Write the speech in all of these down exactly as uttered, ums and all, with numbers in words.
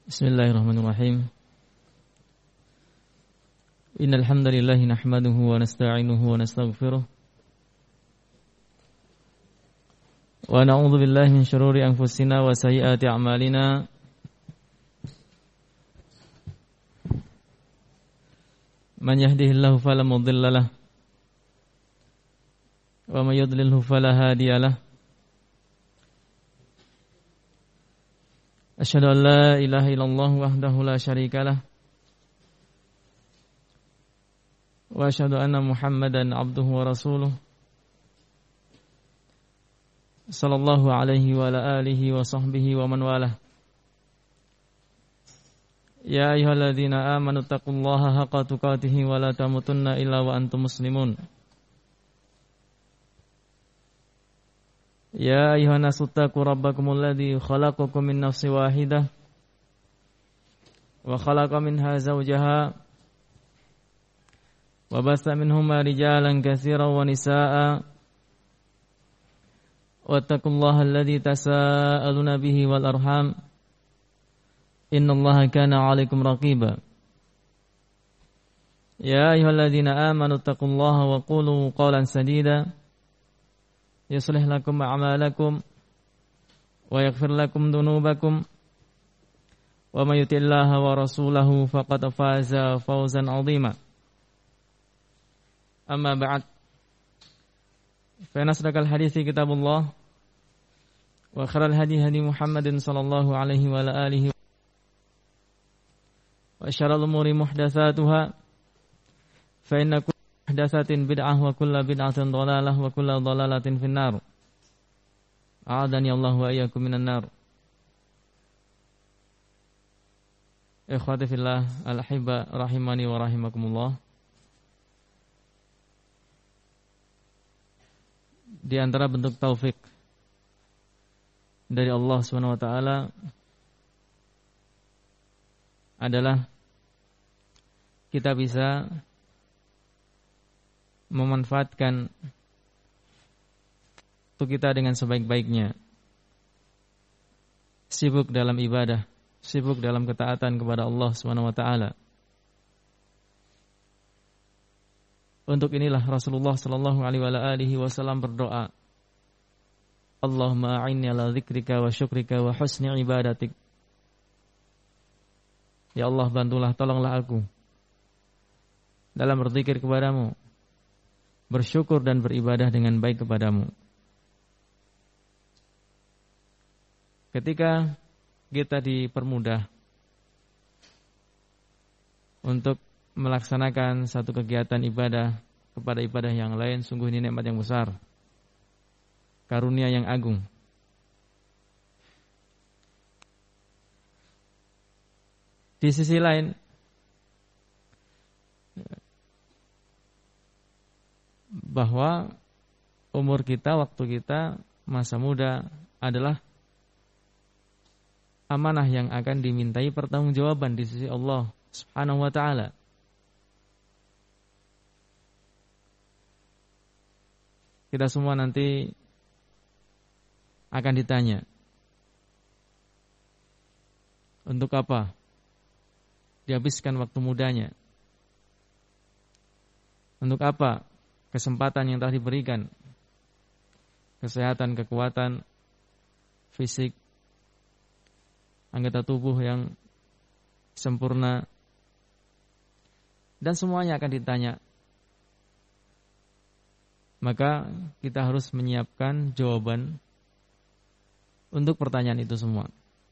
Bismillahirrahmanirrahim. Innal hamdalillah nahmaduhu wa nasta'inuhu wa nastaghfiruh. Wa na'udzu billahi min shururi anfusina wa sayyiati a'malina. Man yahdihillahu fala mudilla lahu wa may yudlilhu fala hadiya lahu. Asyhadu an la ilaha illallah wahdahu la syarika lah wa asyhadu anna Muhammadan abduhu wa rasuluh sallallahu alaihi wa ala alihi wa sahbihi wa man walah. Ya ayyuhalladzina amanu taqullaha haqqa tuqatih wa la tamutunna illa wa antum muslimun. Ya ayuhan nasu taqu rabbakumul ladzi khalaqakum min nafsin wahidah wa khalaqa minha zawjaha wa basta minhuma rijalan katsiran wa nisaa'a wattaqullaha alladzi tasaaluna bihi wal arham innallaha kana 'alaikum raqiba. Ya ayyuhalladzina amanu taqullaha wa qulu qawlan sadida yuslih lakum a'malakum wa yaghfir lakum dhunubakum wa may yuti'illaha wa rasulahu faqad faza fawzan 'azima. Amma ba'd, fa nasdaqal hadithi kitabullah wa khairal hadi hadi Muhammadin sallallahu alaihi wa ala alihi wa syarrul umuri muhdatsatuha fa inna muhdatsatin bid'ah wa kullu bid'atin dhalalah wa kullu dhalalatin finnar. A'adani Allah wa iyyakum minan nar. Ikhwati fillah, al-ahibba rahimani wa rahimakumullah. Di antara bentuk taufik dari Allah Subhanahu wa taala adalah kita bisa memanfaatkan waktu kita dengan sebaik-baiknya. Sibuk dalam ibadah, sibuk dalam ketaatan kepada Allah Subhanahu wa taala. Untuk inilah Rasulullah sallallahu alaihi wasallam berdoa, Allahumma a'inni ala dzikrika wa syukrika wa husni ibadatik. Ya Allah, bantulah, tolonglah aku dalam berzikir kepadamu, bersyukur dan beribadah dengan baik kepadamu. Ketika kita dipermudah untuk melaksanakan satu kegiatan ibadah kepada ibadah yang lain, sungguh ini nikmat yang besar, karunia yang agung. Di sisi lain, bahwa umur kita, waktu kita, masa muda adalah amanah yang akan dimintai pertanggungjawaban di sisi Allah Subhanahu wa taala. Kita semua nanti akan ditanya, untuk apa dihabiskan waktu mudanya? Untuk apa kesempatan yang telah diberikan? Kesehatan, kekuatan fisik, anggota tubuh yang sempurna, dan semuanya akan ditanya. Maka kita harus menyiapkan jawaban untuk pertanyaan itu semua.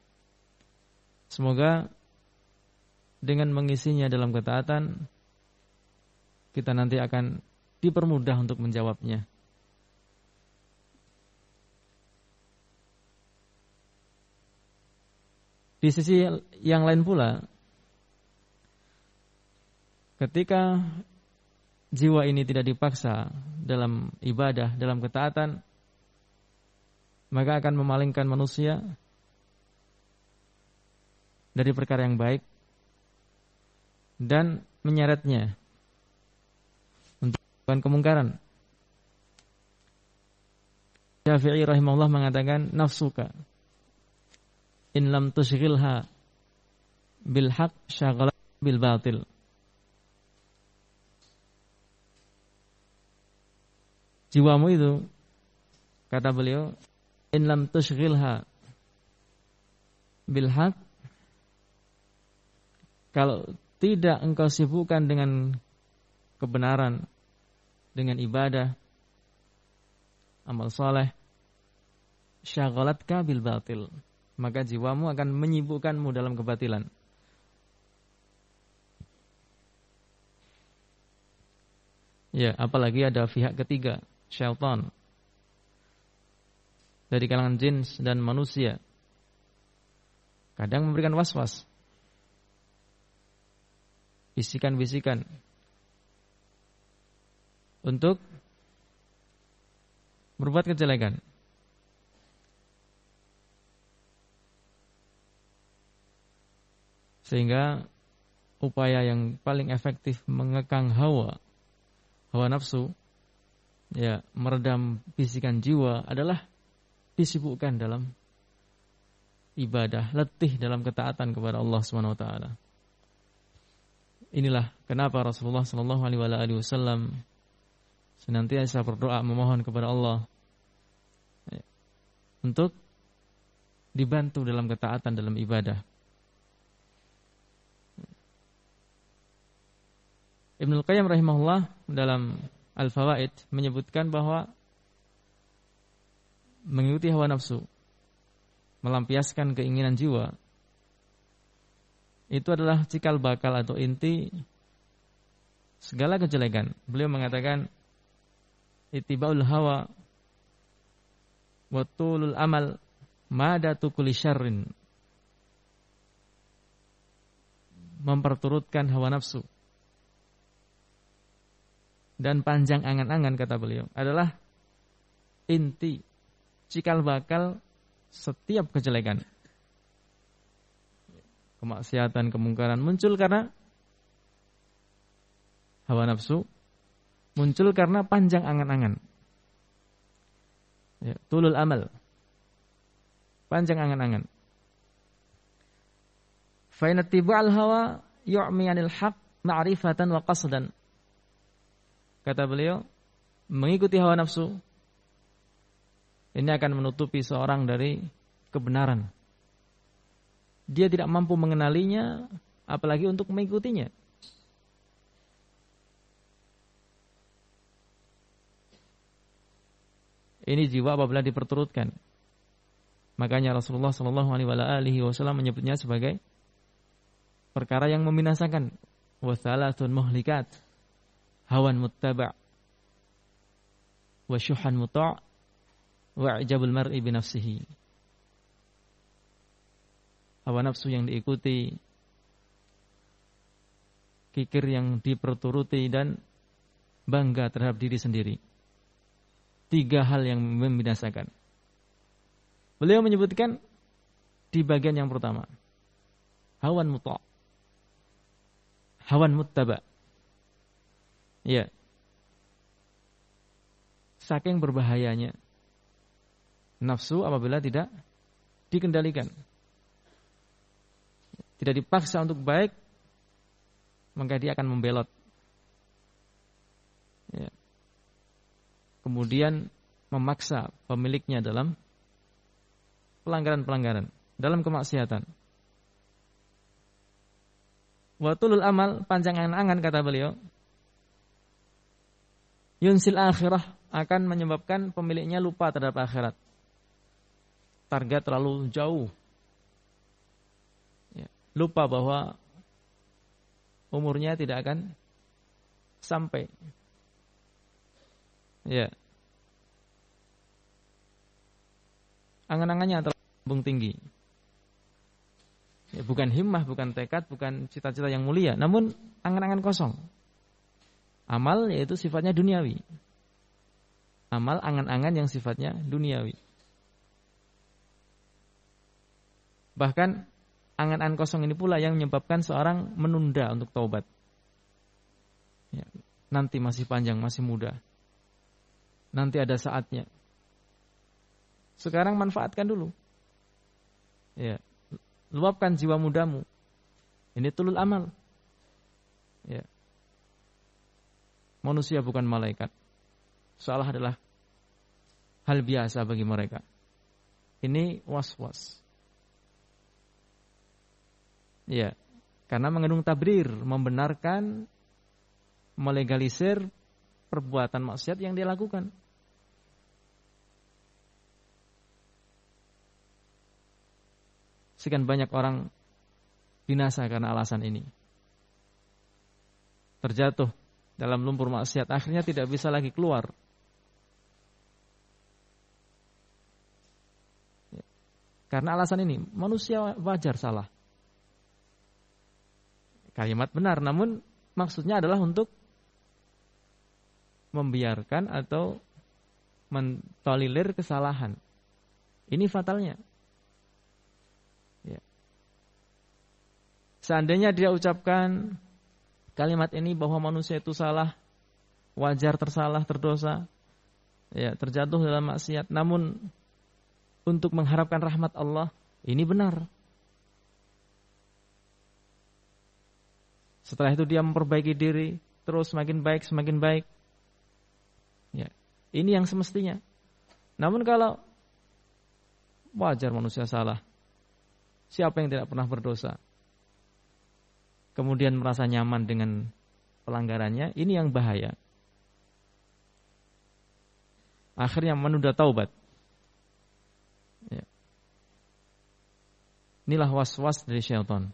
Semoga dengan mengisinya dalam ketaatan, kita nanti akan dipermudah untuk menjawabnya. Di sisi yang lain pula, ketika jiwa ini tidak dipaksa dalam ibadah, dalam ketaatan, maka akan memalingkan manusia dari perkara yang baik dan menyeretnya untuk melakukan kemungkaran. Syafi'i rahimahullah mengatakan, nafsuka in lam tushghilha bil haq syaghalat bil batil. Jiwamu itu, kata beliau, in lam tushghilha bil haq, kalau tidak engkau sibukkan dengan kebenaran, dengan ibadah, amal saleh, syagalatka bil batil, maka jiwamu akan menyibukkanmu dalam kebatilan. Ya, apalagi ada pihak ketiga, syaitan, dari kalangan jin dan manusia, kadang memberikan was-was, bisikan-bisikan untuk berbuat kejelekan. Sehingga upaya yang paling efektif mengekang hawa, hawa nafsu, ya, meredam bisikan jiwa adalah disibukkan dalam ibadah, letih dalam ketaatan kepada Allah Subhanahu wa taala. Inilah kenapa Rasulullah sallallahu alaihi wasallam senantiasa berdoa memohon kepada Allah ya, untuk dibantu dalam ketaatan dalam ibadah. Ibnul Qayyim rahimahullah dalam Al-Fawaid menyebutkan bahwa mengikuti hawa nafsu, melampiaskan keinginan jiwa, itu adalah cikal bakal atau inti segala kejelekan. Beliau mengatakan ittibaul hawa wa tulul amal madatu kulli syarrin, memperturutkan hawa nafsu dan panjang angan-angan, kata beliau, adalah inti cikal bakal setiap kejelekan. Kemaksiatan, kemungkaran muncul karena hawa nafsu, muncul karena panjang angan-angan. Ya, tulul amal, panjang angan-angan. Fa inna tiba'al hawa yu'mi 'anil haqq ma'rifatan wa qasdan. Kata beliau, mengikuti hawa nafsu ini akan menutupi seorang dari kebenaran. Dia tidak mampu mengenalinya, apalagi untuk mengikutinya. Ini jiwa apabila diperturutkan. Makanya Rasulullah Shallallahu Alaihi Wasallam menyebutnya sebagai perkara yang membinasakan. Wasalatun muhlikat, hawan muttaba', wa syuhan muta', wa ijabul mar'i bi nafsihi. Hawa nafsu yang diikuti, kikir yang diperturuti, dan bangga terhadap diri sendiri. Tiga hal yang membinasakan. Beliau menyebutkan di bagian yang pertama, hawan muta', hawan muttaba'. Ya, saking berbahayanya nafsu apabila tidak dikendalikan, tidak dipaksa untuk baik, maka dia akan membelot. Ya. Kemudian memaksa pemiliknya dalam pelanggaran-pelanggaran, dalam kemaksiatan. Wa tulul amal, panjang angan-angan, kata beliau, yunsil akhirah, akan menyebabkan pemiliknya lupa terhadap akhirat. Target terlalu jauh. Lupa bahwa umurnya tidak akan sampai. Ya. Angan-angannya terlalu tinggi. Ya, bukan himmah, bukan tekad, bukan cita-cita yang mulia, namun angan-angan kosong. Amal yaitu sifatnya duniawi. Amal angan-angan yang sifatnya duniawi. Bahkan angan-angan kosong ini pula yang menyebabkan seorang menunda untuk taubat. Ya, nanti masih panjang, masih muda. Nanti ada saatnya. Sekarang manfaatkan dulu. Ya, luapkan jiwa mudamu Ini tulul amal. Ya. Manusia bukan malaikat. Salah adalah hal biasa bagi mereka. Ini was-was. Ya, karena mengandung tabrir, membenarkan, melegalisir perbuatan maksiat yang dia lakukan. Sekian banyak orang binasa karena alasan ini. Terjatuh dalam lumpur maksiat, akhirnya tidak bisa lagi keluar. Karena alasan ini, manusia wajar salah. Kalimat benar, namun maksudnya adalah untuk membiarkan atau mentolilir kesalahan. Ini fatalnya. Ya. Seandainya dia ucapkan kalimat ini bahwa manusia itu salah, wajar tersalah, terdosa, ya, terjatuh dalam maksiat, namun untuk mengharapkan rahmat Allah, ini benar. Setelah itu dia memperbaiki diri, terus semakin baik, semakin baik. Ya, ini yang semestinya. Namun kalau wajar manusia salah, siapa yang tidak pernah berdosa? Kemudian merasa nyaman dengan pelanggarannya, ini yang bahaya. Akhirnya menunda taubat. Ya. Inilah was-was dari syaitan.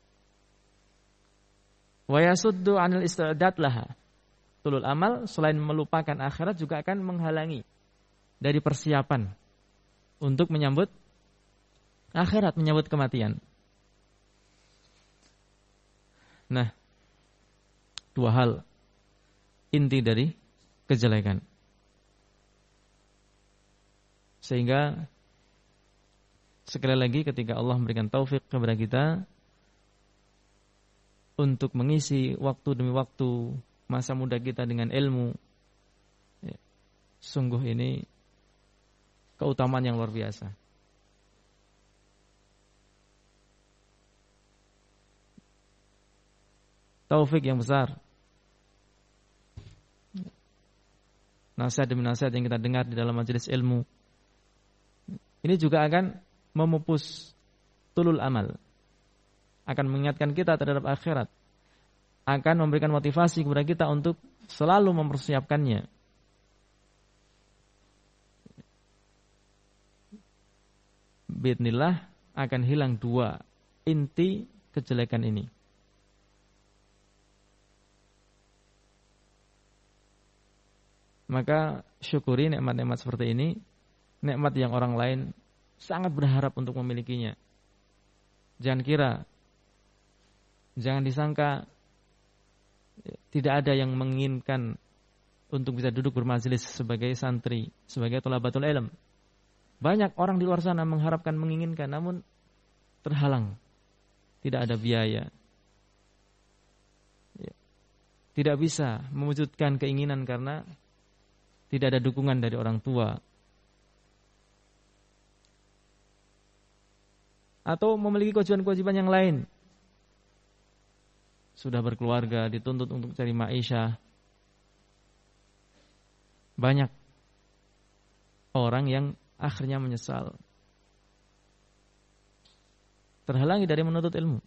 Wa yasuddu 'anil isti'dad laha. Tulul amal selain melupakan akhirat juga akan menghalangi dari persiapan untuk menyambut akhirat, menyambut kematian. Nah, dua hal inti dari kejelekan. Sehingga sekali lagi ketika Allah memberikan taufik kepada kita untuk mengisi waktu demi waktu masa muda kita dengan ilmu, ya, sungguh ini keutamaan yang luar biasa. Taufik yang besar. Nasihat demi nasihat yang kita dengar di dalam majelis ilmu, ini juga akan memupus tulul amal, akan mengingatkan kita terhadap akhirat, akan memberikan motivasi kepada kita untuk selalu mempersiapkannya. Bismillah akan hilang dua inti kejelekan ini. Maka syukuri nikmat-nikmat seperti ini, nikmat yang orang lain sangat berharap untuk memilikinya. Jangan kira, jangan disangka tidak ada yang menginginkan untuk bisa duduk bermajelis sebagai santri, sebagai thalabatul ilm. Banyak orang di luar sana mengharapkan, menginginkan, namun terhalang. Tidak ada biaya. Tidak bisa mewujudkan keinginan karena tidak ada dukungan dari orang tua. Atau memiliki kewajiban-kewajiban yang lain. Sudah berkeluarga, dituntut untuk cari ma'isyah. Banyak orang yang akhirnya menyesal, terhalangi dari menuntut ilmu.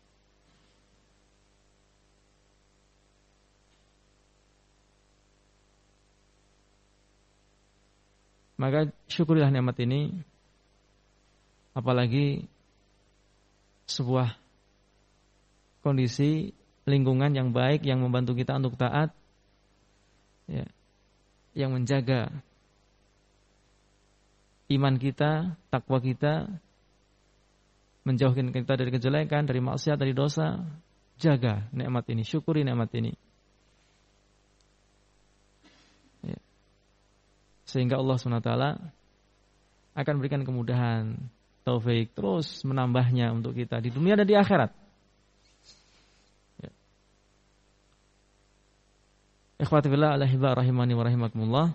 Maka syukurilah nikmat ini, apalagi sebuah kondisi lingkungan yang baik yang membantu kita untuk taat, ya, yang menjaga iman kita, takwa kita, menjauhkan kita dari kejelekan, dari maksiat, dari dosa. Jaga nikmat ini, syukuri nikmat ini, ya. Sehingga Allah subhanahu wa taala akan berikan kemudahan, taufik, terus menambahnya untuk kita di dunia dan di akhirat. Ya. Ikhwati fillah, alaihiba rahimani wa rahimakumullah.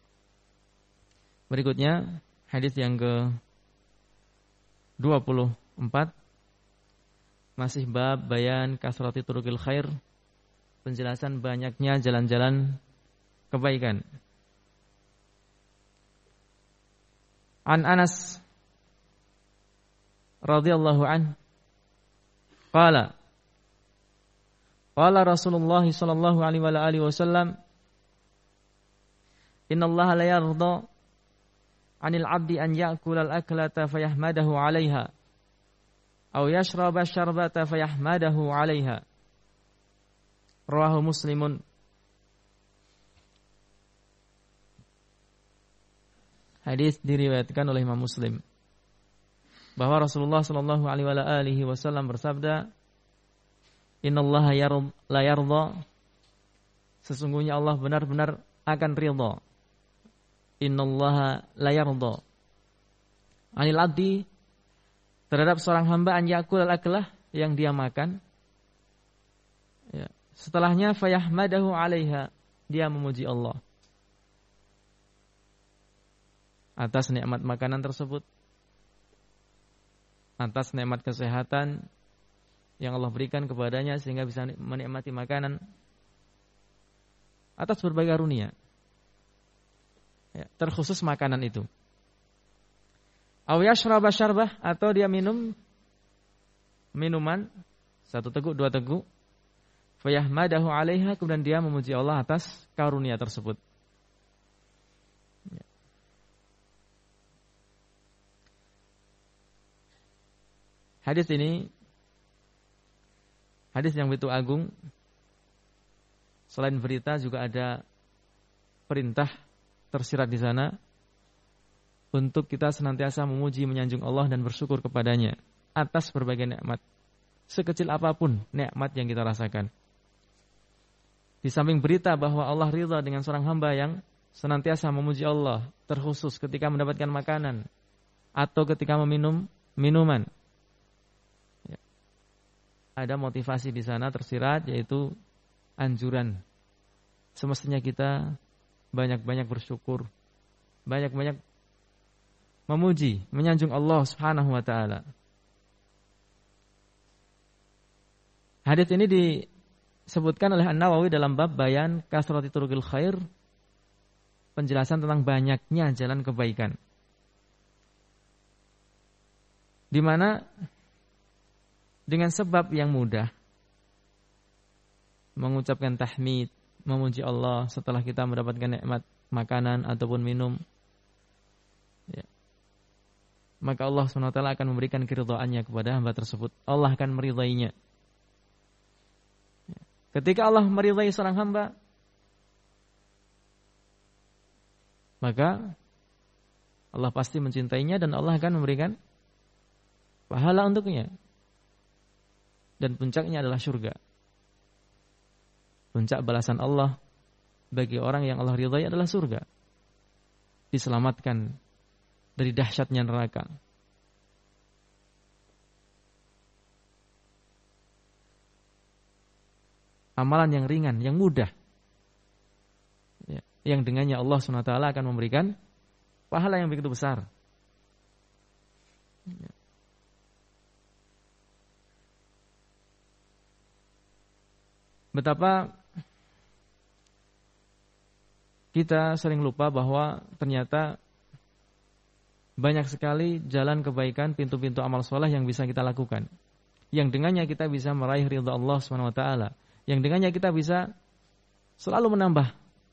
Berikutnya hadis yang ke dua puluh empat Masih bab bayan kasrati turukil khair, penjelasan banyaknya jalan-jalan kebaikan. An Anas radhiyallahu an qala qala Rasulullah sallallahu alaihi wa alihi wasallam innallaha la yarda 'anil 'abdi an ya'kula al-aklata fayahmadahu 'alaiha aw yashraba syarbata fayahmadahu 'alaiha. Rawahu Muslimun. Hadis diriwayatkan oleh Imam Muslim bahwa Rasulullah sallallahu alaihi wasallam bersabda, "Innallaha la yarda," sesungguhnya Allah benar-benar akan ridha. Innallaha la yarda 'anil 'abdi, terhadap seorang hamba, an yakul al-aklah, yang dia makan. Ya. Setelahnya fayahmadahu 'alaiha, dia memuji Allah atas nikmat makanan tersebut, atas nikmat kesehatan yang Allah berikan kepadanya sehingga bisa menikmati makanan, atas berbagai karunia. Ya, terkhusus makanan itu. Aw yashraba syarbah, atau dia minum minuman satu teguk, dua teguk, fayahmadahu 'alaiha, kemudian dia memuji Allah atas karunia tersebut. Ya. Hadis ini hadis yang begitu agung. Selain berita juga ada perintah tersirat di sana untuk kita senantiasa memuji, menyanjung Allah dan bersyukur kepadanya atas berbagai nikmat, sekecil apapun nikmat yang kita rasakan. Di samping berita bahwa Allah ridha dengan seorang hamba yang senantiasa memuji Allah, terkhusus ketika mendapatkan makanan atau ketika meminum minuman. Ya. Ada motivasi di sana tersirat, yaitu anjuran. Semestinya kita banyak-banyak bersyukur, banyak-banyak memuji, menyanjung Allah Subhanahu wa taala. Hadits ini disebutkan oleh An-Nawawi dalam bab bayan kasrati turukil khair, penjelasan tentang banyaknya jalan kebaikan. Di mana dengan sebab yang mudah mengucapkan tahmid, memuji Allah setelah kita mendapatkan nikmat makanan ataupun minum, ya, maka Allah subhanahu wa taala akan memberikan keridhaannya kepada hamba tersebut. Allah akan meridainya. Ketika Allah meridai seorang hamba, maka Allah pasti mencintainya dan Allah akan memberikan pahala untuknya. Dan puncaknya adalah surga. Puncak balasan Allah bagi orang yang Allah ridai adalah surga. Diselamatkan dari dahsyatnya neraka. Amalan yang ringan, yang mudah, ya, yang dengannya Allah subhanahu wa taala akan memberikan pahala yang begitu besar. Ya. Betapa kita sering lupa bahwa ternyata banyak sekali jalan kebaikan, pintu-pintu amal soleh yang bisa kita lakukan, yang dengannya kita bisa meraih ridha Allah subhanahu wa taala, yang dengannya kita bisa selalu menambah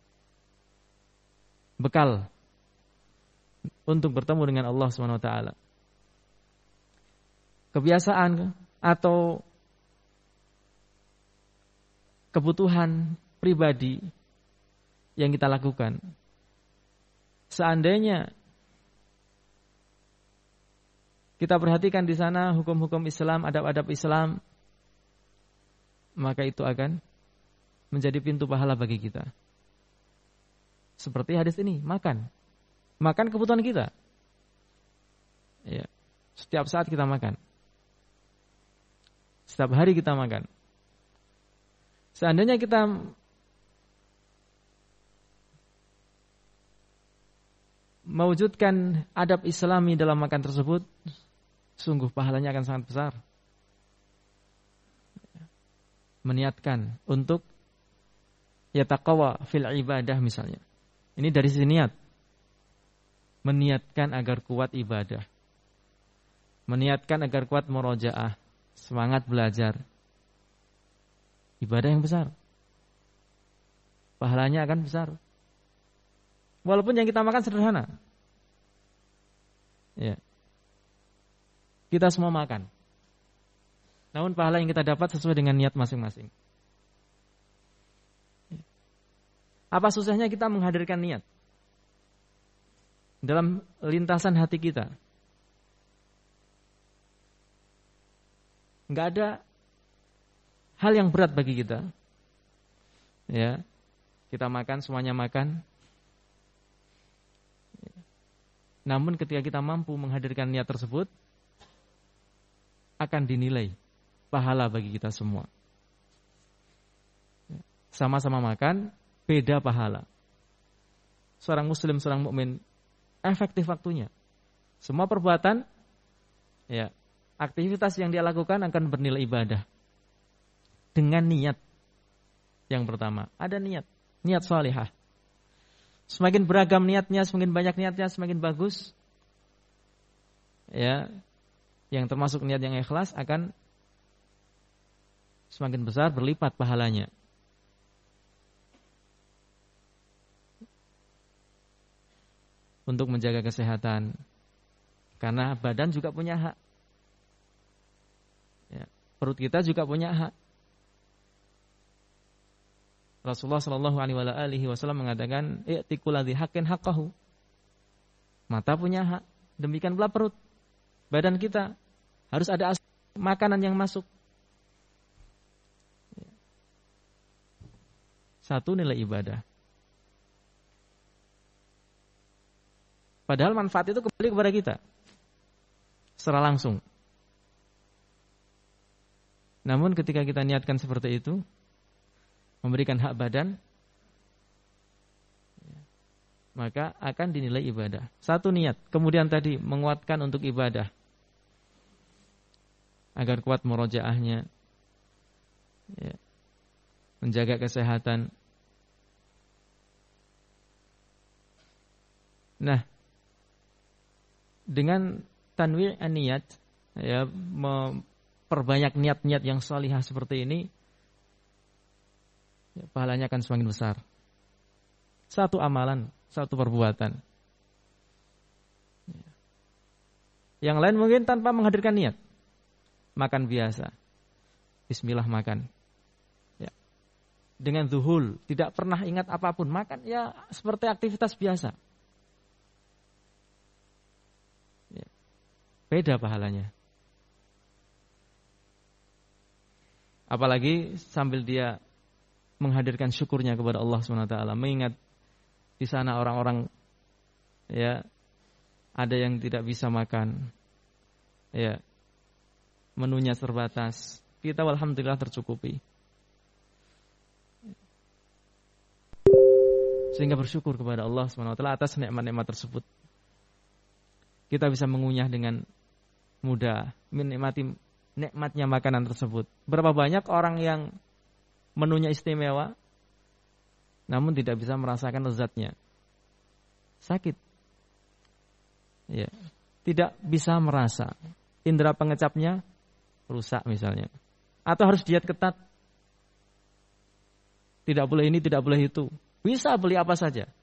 bekal untuk bertemu dengan Allah subhanahu wa taala. Kebiasaan atau kebutuhan pribadi yang kita lakukan, seandainya kita perhatikan di sana hukum-hukum Islam, adab-adab Islam, maka itu akan menjadi pintu pahala bagi kita. Seperti hadis ini, makan. Makan kebutuhan kita. Ya, setiap saat kita makan. Setiap hari kita makan. Seandainya kita mewujudkan adab Islami dalam makan tersebut, sungguh pahalanya akan sangat besar. meniatkan untuk yataqawa fil ibadah misalnya. Ini dari sisi niat. Meniatkan agar kuat ibadah. Meniatkan agar kuat murojaah, semangat belajar. Ibadah yang besar. Pahalanya akan besar. Walaupun yang kita makan sederhana. Ya. Kita semua makan. Namun pahala yang kita dapat sesuai dengan niat masing-masing. Apa susahnya kita menghadirkan niat dalam lintasan hati kita? Enggak ada hal yang berat bagi kita. Ya. Kita makan, semuanya makan. Namun ketika kita mampu menghadirkan niat tersebut, akan dinilai pahala bagi kita semua. Sama-sama makan, beda pahala. Seorang muslim, seorang mukmin efektif waktunya. Semua perbuatan, ya, aktivitas yang dia lakukan akan bernilai ibadah. Dengan niat. Yang pertama, ada niat, niat salihah. Semakin beragam niatnya, semakin banyak niatnya, semakin bagus. Ya, yang termasuk niat yang ikhlas akan semakin besar, berlipat pahalanya. Untuk menjaga kesehatan, karena badan juga punya hak. Ya, perut kita juga punya hak. Rasulullah Shallallahu Alaihi Wasallam mengatakan, "I'tikul ladzi haqqin haqqahu." Mata punya hak, demikian pula perut. Badan kita harus ada makanan yang masuk. Satu, nilai ibadah. Padahal manfaat itu kembali kepada kita secara langsung. Namun ketika kita niatkan seperti itu, memberikan hak badan, maka akan dinilai ibadah. Satu niat. Kemudian tadi menguatkan untuk ibadah, agar kuat murojaahnya, ya, menjaga kesehatan. Nah, dengan tanwi' an-niyat, ya, memperbanyak niat-niat yang salihah seperti ini, ya, pahalanya akan semakin besar. Satu amalan, satu perbuatan. Yang lain mungkin tanpa menghadirkan niat. Makan biasa. Bismillah makan. Ya. Dengan zuhul, tidak pernah ingat apapun. Makan ya seperti aktivitas biasa. Ya. Beda pahalanya. Apalagi sambil dia menghadirkan syukurnya kepada Allah subhanahu wa taala, mengingat di sana orang-orang, ya, ada yang tidak bisa makan, ya, menunya terbatas. Kita alhamdulillah tercukupi, sehingga bersyukur kepada Allah subhanahu wa taala atas nikmat-nikmat tersebut. Kita bisa mengunyah dengan mudah, menikmati nikmatnya makanan tersebut. Berapa banyak orang yang menunya istimewa, namun tidak bisa merasakan lezatnya. Sakit. Ya, tidak bisa merasa. Indera pengecapnya rusak misalnya. Atau harus diet ketat. Tidak boleh ini, tidak boleh itu. Bisa beli apa saja.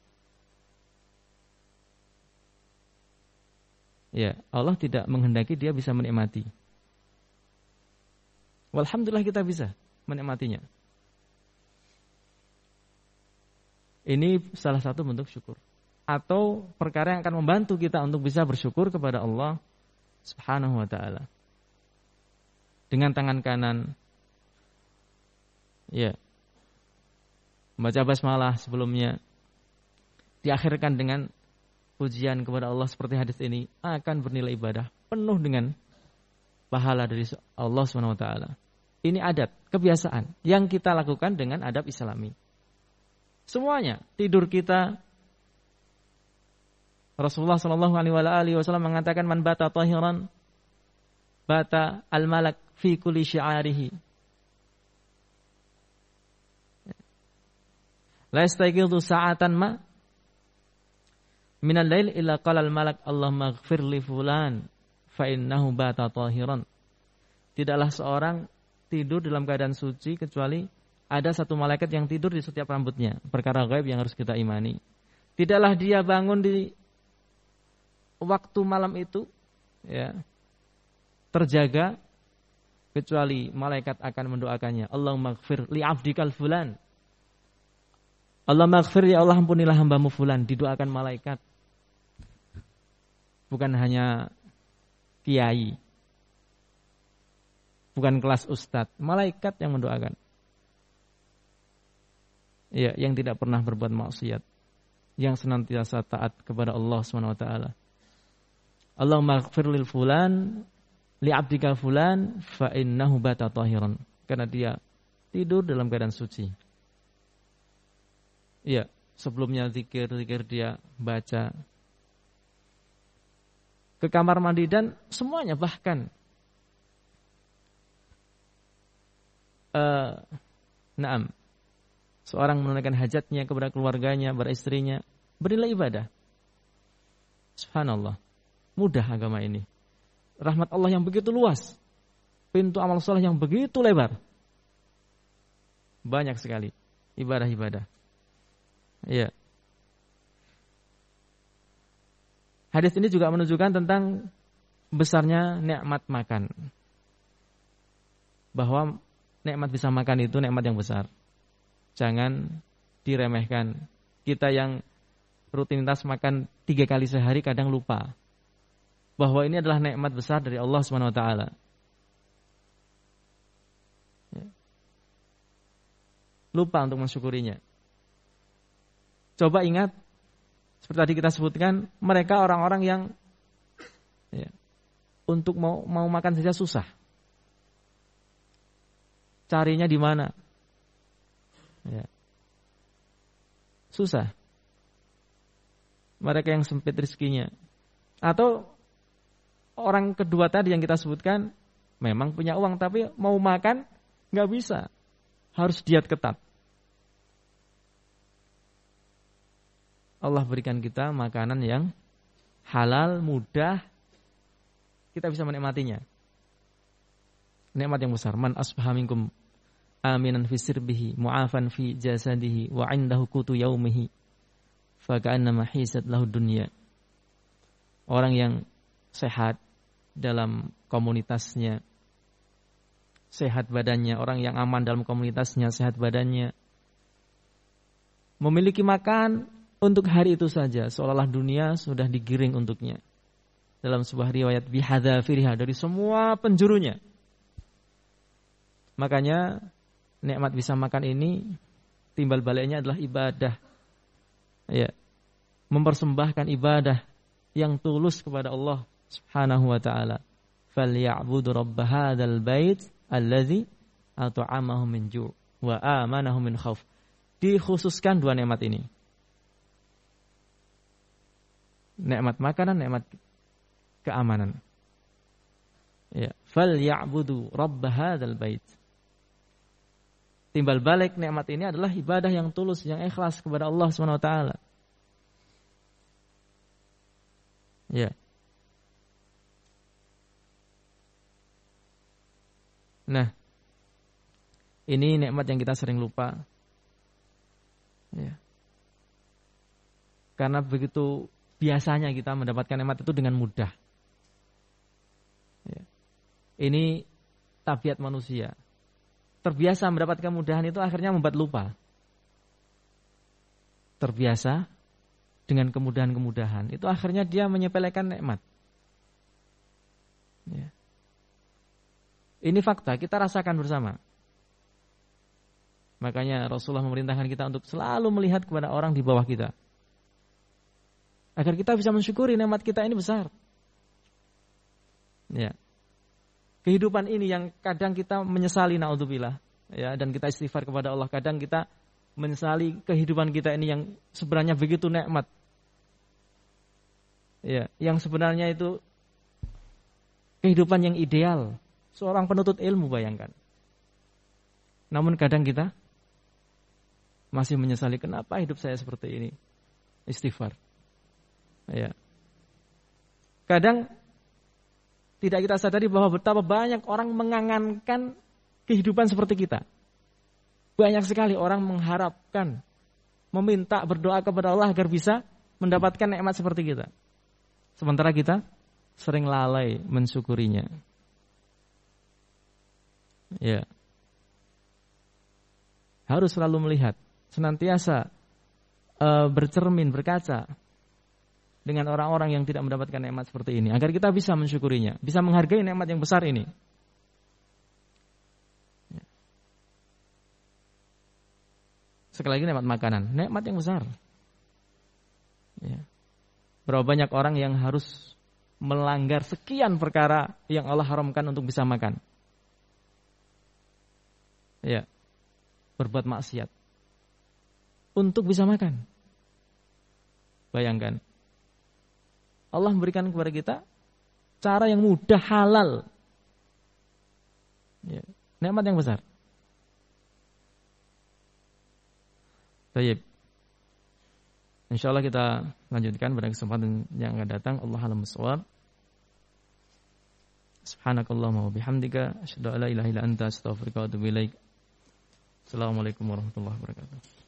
Ya, Allah tidak menghendaki dia bisa menikmati. Walhamdulillah kita bisa menikmatinya. Ini salah satu bentuk syukur. Atau perkara yang akan membantu kita untuk bisa bersyukur kepada Allah subhanahu wa ta'ala. Dengan tangan kanan, ya, membaca basmalah sebelumnya, diakhirkan dengan pujian kepada Allah seperti hadis ini, akan bernilai ibadah penuh dengan pahala dari Allah subhanahu wa ta'ala. Ini adat, kebiasaan yang kita lakukan dengan adab islami. Semuanya, tidur kita, Rasulullah sallallahu alaihi wasallam mengatakan, man bata tahiran bata al-malak fi kulli syi'arihi. La yastaqidu sa'atan ma minal lail illa qala al-malak Allahumma ighfir li fulan fa innahu bata tahiran. Tidaklah seorang tidur dalam keadaan suci kecuali ada satu malaikat yang tidur di setiap rambutnya. Perkara gaib yang harus kita imani. Tidaklah dia bangun di waktu malam itu ya, terjaga kecuali malaikat akan mendoakannya. Allahumma ighfir li 'abdikal fulan. Allahumma ighfir, ya Allah ampunilah hambamu fulan, didoakan malaikat. Bukan hanya kiai. Bukan kelas ustadz, malaikat yang mendoakan. Ya, yang tidak pernah berbuat maksiat, yang senantiasa taat kepada Allah subhanahu wa taala. Allahumma ighfir lil fulan li 'abdika fulan fa innahu bata tahiran. Karena dia tidur dalam keadaan suci. Iya, sebelumnya zikir-zikir dia baca. Ke kamar mandi dan semuanya, bahkan uh, naam, seorang menunaikan hajatnya kepada keluarganya, beristrinya, berilah ibadah. Subhanallah, mudah agama ini. Rahmat Allah yang begitu luas, pintu amal soleh yang begitu lebar. Banyak sekali ibadah-ibadah. Ya. Hadis ini juga menunjukkan tentang besarnya nikmat makan. Bahwa nikmat bisa makan itu nikmat yang besar. Jangan diremehkan. Kita yang rutinitas makan tiga kali sehari kadang lupa bahwa ini adalah nikmat besar dari Allah subhanahu wa taala. Lupa untuk mensyukurinya. Coba ingat, seperti tadi kita sebutkan, mereka orang-orang yang ya, untuk mau mau makan saja susah. Carinya di mana? Ya. Susah. Mereka yang sempit rezekinya. Atau orang kedua tadi yang kita sebutkan, memang punya uang tapi mau makan nggak bisa, harus diet ketat. Allah berikan kita makanan yang halal, mudah, kita bisa menikmatinya. Nikmat yang besar. Man asbaha minkum aminan fi sirbihi, mu'afan fi jasadihi, wa 'indahu qutu yaumihi, fa ka'annama hisat lahu dunya. Orang yang sehat dalam komunitasnya, sehat badannya, orang yang aman dalam komunitasnya, sehat badannya, memiliki makan untuk hari itu saja, seolah-olah dunia sudah digiring untuknya. Dalam sebuah riwayat, bihadzafiriha, dari semua penjurunya. Makanya nikmat bisa makan ini timbal baliknya adalah ibadah. Ya, mempersembahkan ibadah yang tulus kepada Allah Subhanahu wa taala. Falyabudu rabb hadzal bait allazi at'amahum min ju' wa amanahum min khauf. Dikhususkan dua nikmat ini. Nikmat makanan, nikmat keamanan. Ya, falyabudu rabb hadzal bait. Timbal balik nikmat ini adalah ibadah yang tulus, yang ikhlas kepada Allah Subhanahu wa taala. Ya. Nah, ini nikmat yang kita sering lupa. Ya. Karena begitu biasanya kita mendapatkan nikmat itu dengan mudah. Ya. Ini tabiat manusia. Terbiasa mendapatkan kemudahan itu akhirnya membuat lupa. Terbiasa dengan kemudahan-kemudahan, itu akhirnya dia menyepelekan nikmat. Ya. Ini fakta, kita rasakan bersama. Makanya Rasulullah memerintahkan kita untuk selalu melihat kepada orang di bawah kita, agar kita bisa mensyukuri nikmat kita ini besar. Ya. Kehidupan ini yang kadang kita menyesali, naudzubillah, ya, dan kita istighfar kepada Allah. Kadang kita menyesali kehidupan kita ini yang sebenarnya begitu nikmat. Ya, yang sebenarnya itu kehidupan yang ideal. Seorang penuntut ilmu, bayangkan. Namun kadang kita masih menyesali kenapa hidup saya seperti ini. Istighfar. Ya. Kadang tidak kita sadari bahwa betapa banyak orang mengangankan kehidupan seperti kita. Banyak sekali orang mengharapkan, meminta, berdoa kepada Allah agar bisa mendapatkan nikmat seperti kita. Sementara kita sering lalai mensyukurinya. Ya. Harus selalu melihat, senantiasa uh, bercermin, berkaca dengan orang-orang yang tidak mendapatkan nikmat seperti ini, agar kita bisa mensyukurinya, bisa menghargai nikmat yang besar ini. Ya. Sekali lagi nikmat makanan, nikmat yang besar. Ya. Berapa banyak orang yang harus melanggar sekian perkara yang Allah haramkan untuk bisa makan. Ya. Berbuat maksiat untuk bisa makan. Bayangkan, Allah memberikan kepada kita cara yang mudah, halal, ya, nikmat yang besar. Baik, insyaallah kita lanjutkan pada kesempatan yang akan datang. Allahu a'lam bishawab. Subhanakallahumma wa bihamdika asyhadu an la ilaha illa anta astaghfiruka wa atubu ilaik. Assalamualaikum warahmatullahi wabarakatuh.